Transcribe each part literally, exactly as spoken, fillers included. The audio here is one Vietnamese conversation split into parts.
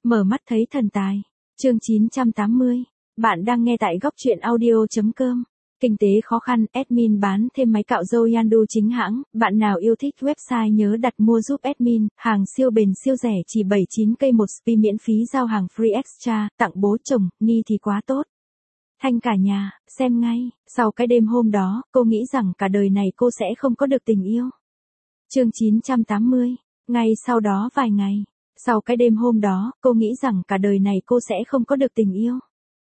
Mở mắt thấy thần tài. Chương chín trăm tám mươi. Bạn đang nghe tại góc truyện audio chấm com. Kinh tế khó khăn, admin bán thêm máy cạo râu Yandu chính hãng, bạn nào yêu thích website nhớ đặt mua giúp admin, hàng siêu bền siêu rẻ chỉ bảy mươi chín cây một spi miễn phí giao hàng free extra, tặng bố chồng, Ni thì quá tốt. Thanh cả nhà, xem ngay, sau cái đêm hôm đó, cô nghĩ rằng cả đời này cô sẽ không có được tình yêu. Chương chín trăm tám mươi. Ngay sau đó vài ngày, sau cái đêm hôm đó, cô nghĩ rằng cả đời này cô sẽ không có được tình yêu.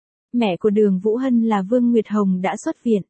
Mẹ của Đường Vũ Hân là Vương Nguyệt Hồng đã xuất viện.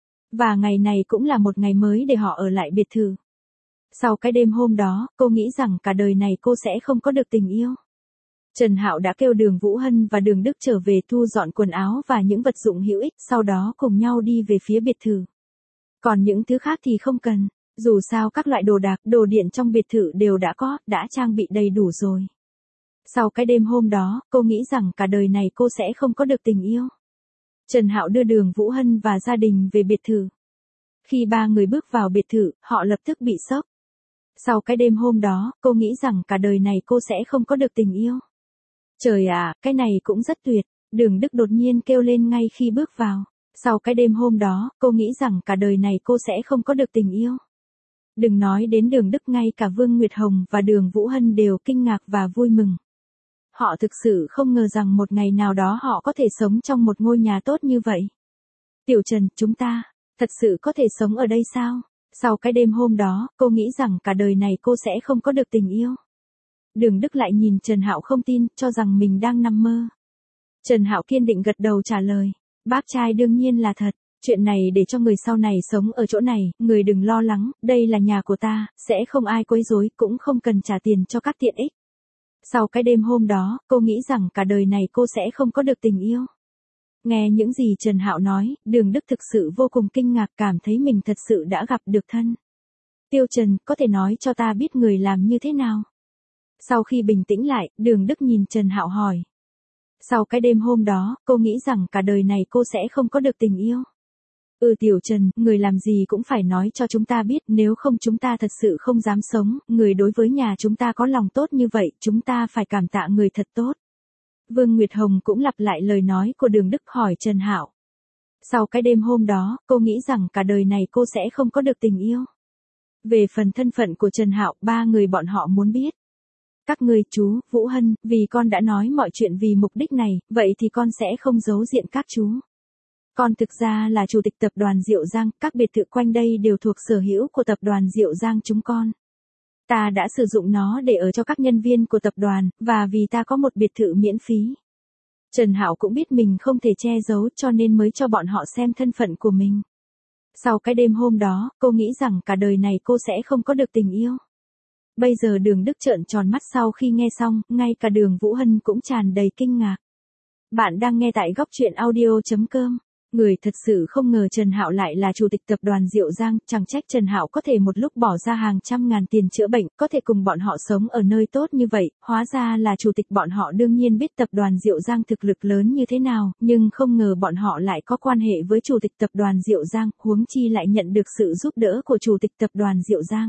Và ngày này cũng là một ngày mới để họ ở lại biệt thự. Sau cái đêm hôm đó, cô nghĩ rằng cả đời này cô sẽ không có được tình yêu. Trần Hạo đã kêu Đường Vũ Hân và Đường Đức trở về thu dọn quần áo và những vật dụng hữu ích, sau đó cùng nhau đi về phía biệt thự. Còn những thứ khác thì không cần, dù sao các loại đồ đạc, đồ điện trong biệt thự đều đã có, đã trang bị đầy đủ rồi. Sau cái đêm hôm đó, cô nghĩ rằng cả đời này cô sẽ không có được tình yêu. Trần Hạo đưa Đường Vũ Hân và gia đình về biệt thự. Khi ba người bước vào biệt thự, họ lập tức bị sốc. Sau cái đêm hôm đó, cô nghĩ rằng cả đời này cô sẽ không có được tình yêu. Trời ạ, cái này cũng rất tuyệt, Đường Đức đột nhiên kêu lên ngay khi bước vào. Sau cái đêm hôm đó, cô nghĩ rằng cả đời này cô sẽ không có được tình yêu. Đừng nói đến Đường Đức, ngay cả Vương Nguyệt Hồng và Đường Vũ Hân đều kinh ngạc và vui mừng. Họ thực sự không ngờ rằng một ngày nào đó họ có thể sống trong một ngôi nhà tốt như vậy. Tiểu Trần, chúng ta, thật sự có thể sống ở đây sao? Sau cái đêm hôm đó, cô nghĩ rằng cả đời này cô sẽ không có được tình yêu. Đường Đức lại nhìn Trần Hạo không tin, cho rằng mình đang nằm mơ. Trần Hạo kiên định gật đầu trả lời, bác trai đương nhiên là thật, chuyện này để cho người sau này sống ở chỗ này, người đừng lo lắng, đây là nhà của ta, sẽ không ai quấy rối, cũng không cần trả tiền cho các tiện ích. Sau cái đêm hôm đó, cô nghĩ rằng cả đời này cô sẽ không có được tình yêu. Nghe những gì Trần Hạo nói, Đường Đức thực sự vô cùng kinh ngạc, cảm thấy mình thật sự đã gặp được thân. Tiêu Trần, có thể nói cho ta biết người làm như thế nào? Sau khi bình tĩnh lại, Đường Đức nhìn Trần Hạo hỏi. Sau cái đêm hôm đó, cô nghĩ rằng cả đời này cô sẽ không có được tình yêu. Ừ Tiểu Trần, người làm gì cũng phải nói cho chúng ta biết, nếu không chúng ta thật sự không dám sống, người đối với nhà chúng ta có lòng tốt như vậy, chúng ta phải cảm tạ người thật tốt. Vương Nguyệt Hồng cũng lặp lại lời nói của Đường Đức hỏi Trần Hạo. Sau cái đêm hôm đó, cô nghĩ rằng cả đời này cô sẽ không có được tình yêu. Về phần thân phận của Trần Hạo, ba người bọn họ muốn biết. Các người, chú, Vũ Hân, vì con đã nói mọi chuyện vì mục đích này, vậy thì con sẽ không giấu diện các chú. Con thực ra là chủ tịch tập đoàn Diệu Giang, các biệt thự quanh đây đều thuộc sở hữu của tập đoàn Diệu Giang chúng con. Ta đã sử dụng nó để ở cho các nhân viên của tập đoàn, và vì ta có một biệt thự miễn phí. Trần Hạo cũng biết mình không thể che giấu cho nên mới cho bọn họ xem thân phận của mình. Sau cái đêm hôm đó, cô nghĩ rằng cả đời này cô sẽ không có được tình yêu. Bây giờ Đường Đức trợn tròn mắt sau khi nghe xong, ngay cả Đường Vũ Hân cũng tràn đầy kinh ngạc. Bạn đang nghe tại góc truyện audio chấm com. Người thật sự không ngờ Trần Hạo lại là chủ tịch tập đoàn Diệu Giang, chẳng trách Trần Hạo có thể một lúc bỏ ra hàng trăm ngàn tiền chữa bệnh, có thể cùng bọn họ sống ở nơi tốt như vậy, hóa ra là chủ tịch bọn họ đương nhiên biết tập đoàn Diệu Giang thực lực lớn như thế nào, nhưng không ngờ bọn họ lại có quan hệ với chủ tịch tập đoàn Diệu Giang, huống chi lại nhận được sự giúp đỡ của chủ tịch tập đoàn Diệu Giang.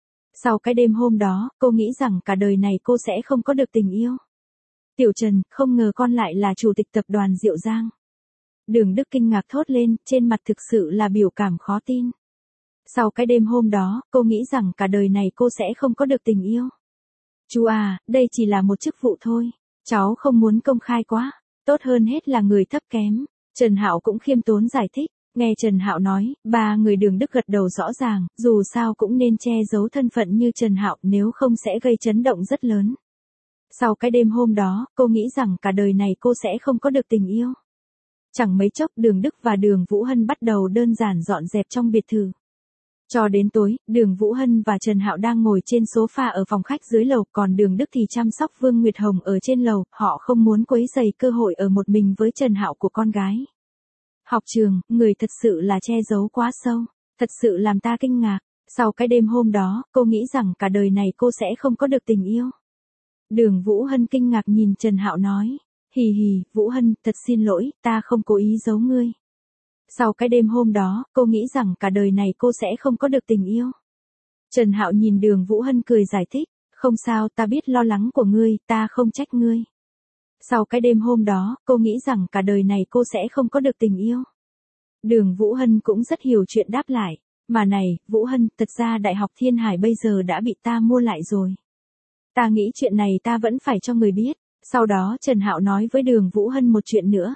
Sau cái đêm hôm đó, cô nghĩ rằng cả đời này cô sẽ không có được tình yêu. Tiểu Trần, không ngờ con lại là chủ tịch tập đoàn Diệu Giang. Đường Đức kinh ngạc thốt lên, trên mặt thực sự là biểu cảm khó tin. Sau cái đêm hôm đó, cô nghĩ rằng cả đời này cô sẽ không có được tình yêu. Chú à, đây chỉ là một chức vụ thôi, cháu không muốn công khai quá, tốt hơn hết là người thấp kém. Trần Hạo cũng khiêm tốn giải thích, nghe Trần Hạo nói, ba người Đường Đức gật đầu rõ ràng, dù sao cũng nên che giấu thân phận như Trần Hạo, nếu không sẽ gây chấn động rất lớn. Sau cái đêm hôm đó, cô nghĩ rằng cả đời này cô sẽ không có được tình yêu. Chẳng mấy chốc Đường Đức và Đường Vũ Hân bắt đầu đơn giản dọn dẹp trong biệt thự. Cho đến tối, Đường Vũ Hân và Trần Hạo đang ngồi trên sofa ở phòng khách dưới lầu, còn Đường Đức thì chăm sóc Vương Nguyệt Hồng ở trên lầu, họ không muốn quấy rầy cơ hội ở một mình với Trần Hạo của con gái. Học trường, người thật sự là che giấu quá sâu, thật sự làm ta kinh ngạc. Sau cái đêm hôm đó, cô nghĩ rằng cả đời này cô sẽ không có được tình yêu. Đường Vũ Hân kinh ngạc nhìn Trần Hạo nói. Hì hì, Vũ Hân, thật xin lỗi, ta không cố ý giấu ngươi. Sau cái đêm hôm đó, cô nghĩ rằng cả đời này cô sẽ không có được tình yêu. Trần Hạo nhìn Đường Vũ Hân cười giải thích, không sao, ta biết lo lắng của ngươi, ta không trách ngươi. Sau cái đêm hôm đó, cô nghĩ rằng cả đời này cô sẽ không có được tình yêu. Đường Vũ Hân cũng rất hiểu chuyện đáp lại. Mà này, Vũ Hân, thật ra Đại học Thiên Hải bây giờ đã bị ta mua lại rồi. Ta nghĩ chuyện này ta vẫn phải cho người biết. Sau đó Trần Hạo nói với Đường Vũ Hân một chuyện nữa.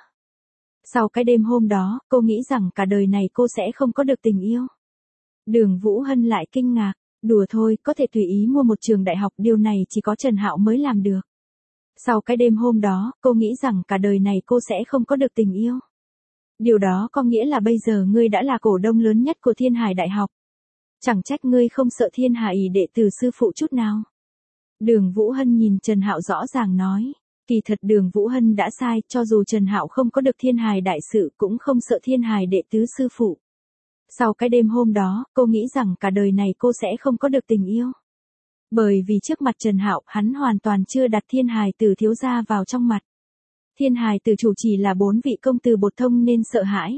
Sau cái đêm hôm đó, cô nghĩ rằng cả đời này cô sẽ không có được tình yêu. Đường Vũ Hân lại kinh ngạc. Đùa thôi, có thể tùy ý mua một trường đại học, điều này chỉ có Trần Hạo mới làm được. Sau cái đêm hôm đó, cô nghĩ rằng cả đời này cô sẽ không có được tình yêu. Điều đó có nghĩa là bây giờ ngươi đã là cổ đông lớn nhất của Thiên Hải Đại học. Chẳng trách ngươi không sợ Thiên Hải đệ tử sư phụ chút nào. Đường Vũ Hân nhìn Trần Hạo rõ ràng nói. Kỳ thật Đường Vũ Hân đã sai, cho dù Trần Hạo không có được Thiên Hải đại sự cũng không sợ Thiên Hải đệ tứ sư phụ. Sau cái đêm hôm đó, cô nghĩ rằng cả đời này cô sẽ không có được tình yêu. Bởi vì trước mặt Trần Hạo, hắn hoàn toàn chưa đặt Thiên Hải tử thiếu gia vào trong mặt. Thiên Hải tử chủ chỉ là bốn vị công tử bột thông nên sợ hãi.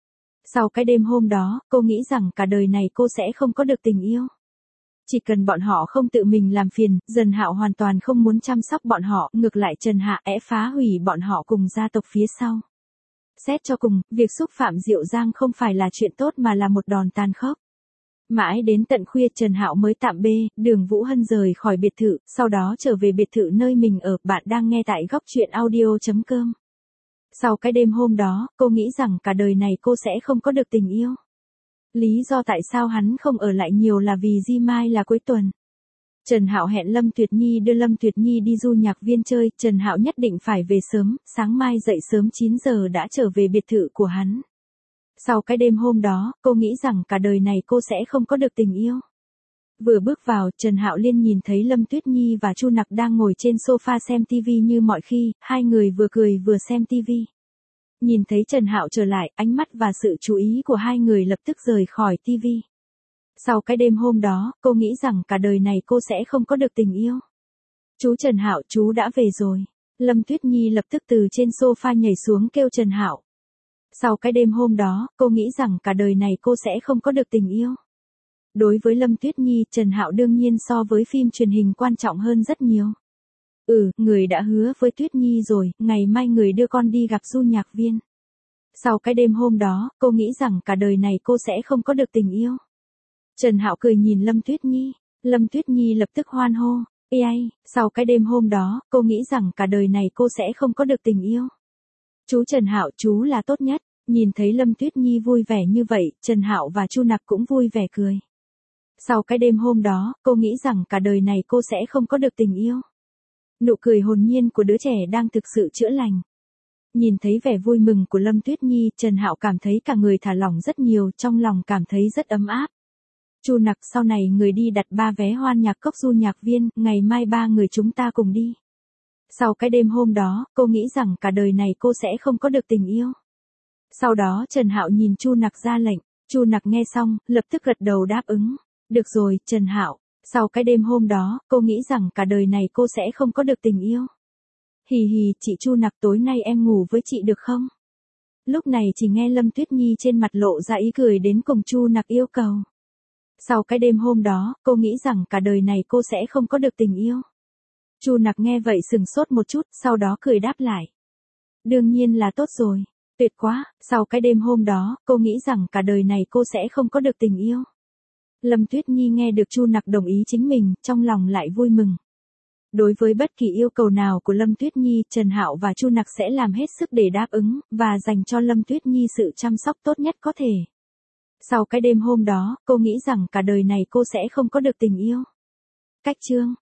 Sau cái đêm hôm đó, cô nghĩ rằng cả đời này cô sẽ không có được tình yêu. Chỉ cần bọn họ không tự mình làm phiền, Trần Hạo hoàn toàn không muốn chăm sóc bọn họ, ngược lại Trần Hạ é phá hủy bọn họ cùng gia tộc phía sau. Xét cho cùng, việc xúc phạm Diệu Giang không phải là chuyện tốt mà là một đòn tàn khốc. Mãi đến tận khuya Trần Hạo mới tạm bê, Đường Vũ Hân rời khỏi biệt thự, sau đó trở về biệt thự nơi mình ở. Bạn đang nghe tại góc truyện audio chấm com. Sau cái đêm hôm đó, cô nghĩ rằng cả đời này cô sẽ không có được tình yêu. Lý do tại sao hắn không ở lại nhiều là vì Di Mai là cuối tuần. Trần Hạo hẹn Lâm Tuyệt Nhi đưa Lâm Tuyệt Nhi đi du nhạc viên chơi, Trần Hạo nhất định phải về sớm, sáng mai dậy sớm chín giờ đã trở về biệt thự của hắn. Sau cái đêm hôm đó, cô nghĩ rằng cả đời này cô sẽ không có được tình yêu. Vừa bước vào, Trần Hạo liên nhìn thấy Lâm Tuyết Nhi và Chu Nặc đang ngồi trên sofa xem tivi như mọi khi, hai người vừa cười vừa xem tivi. Nhìn thấy Trần Hạo trở lại, ánh mắt và sự chú ý của hai người lập tức rời khỏi tivi. Sau cái đêm hôm đó, cô nghĩ rằng cả đời này cô sẽ không có được tình yêu. Chú Trần Hạo, chú đã về rồi. Lâm Tuyết Nhi lập tức từ trên sofa nhảy xuống kêu Trần Hạo. Sau cái đêm hôm đó, cô nghĩ rằng cả đời này cô sẽ không có được tình yêu. Đối với Lâm Tuyết Nhi, Trần Hạo đương nhiên so với phim truyền hình quan trọng hơn rất nhiều. Ừ, người đã hứa với Tuyết Nhi rồi, ngày mai người đưa con đi gặp du nhạc viên. Sau cái đêm hôm đó, cô nghĩ rằng cả đời này cô sẽ không có được tình yêu. Trần Hạo cười nhìn Lâm Tuyết Nhi, Lâm Tuyết Nhi lập tức hoan hô. Ê ai, sau cái đêm hôm đó, cô nghĩ rằng cả đời này cô sẽ không có được tình yêu. Chú Trần Hạo, chú là tốt nhất. Nhìn thấy Lâm Tuyết Nhi vui vẻ như vậy, Trần Hạo và Chu Nặc cũng vui vẻ cười. Sau cái đêm hôm đó, cô nghĩ rằng cả đời này cô sẽ không có được tình yêu. Nụ cười hồn nhiên của đứa trẻ đang thực sự chữa lành. Nhìn thấy vẻ vui mừng của Lâm Tuyết Nhi, Trần Hạo cảm thấy cả người thả lỏng rất nhiều, trong lòng cảm thấy rất ấm áp. Chu Nặc, sau này người đi đặt ba vé hoan nhạc cốc du nhạc viên, ngày mai ba người chúng ta cùng đi. Sau cái đêm hôm đó, cô nghĩ rằng cả đời này cô sẽ không có được tình yêu. Sau đó Trần Hạo nhìn Chu Nặc ra lệnh, Chu Nặc nghe xong, lập tức gật đầu đáp ứng. Được rồi, Trần Hạo, sau cái đêm hôm đó, cô nghĩ rằng cả đời này cô sẽ không có được tình yêu. Hì hì, chị Chu Nặc, tối nay em ngủ với chị được không? Lúc này chỉ nghe Lâm Tuyết Nhi trên mặt lộ ra ý cười đến cùng Chu Nặc yêu cầu. Sau cái đêm hôm đó, cô nghĩ rằng cả đời này cô sẽ không có được tình yêu. Chu Nặc nghe vậy sừng sốt một chút, sau đó cười đáp lại. Đương nhiên là tốt rồi. Tuyệt quá, sau cái đêm hôm đó, cô nghĩ rằng cả đời này cô sẽ không có được tình yêu. Lâm Tuyết Nhi nghe được Chu Nặc đồng ý chính mình, trong lòng lại vui mừng. Đối với bất kỳ yêu cầu nào của Lâm Tuyết Nhi, Trần Hạo và Chu Nặc sẽ làm hết sức để đáp ứng, và dành cho Lâm Tuyết Nhi sự chăm sóc tốt nhất có thể. Sau cái đêm hôm đó, cô nghĩ rằng cả đời này cô sẽ không có được tình yêu. Cách chương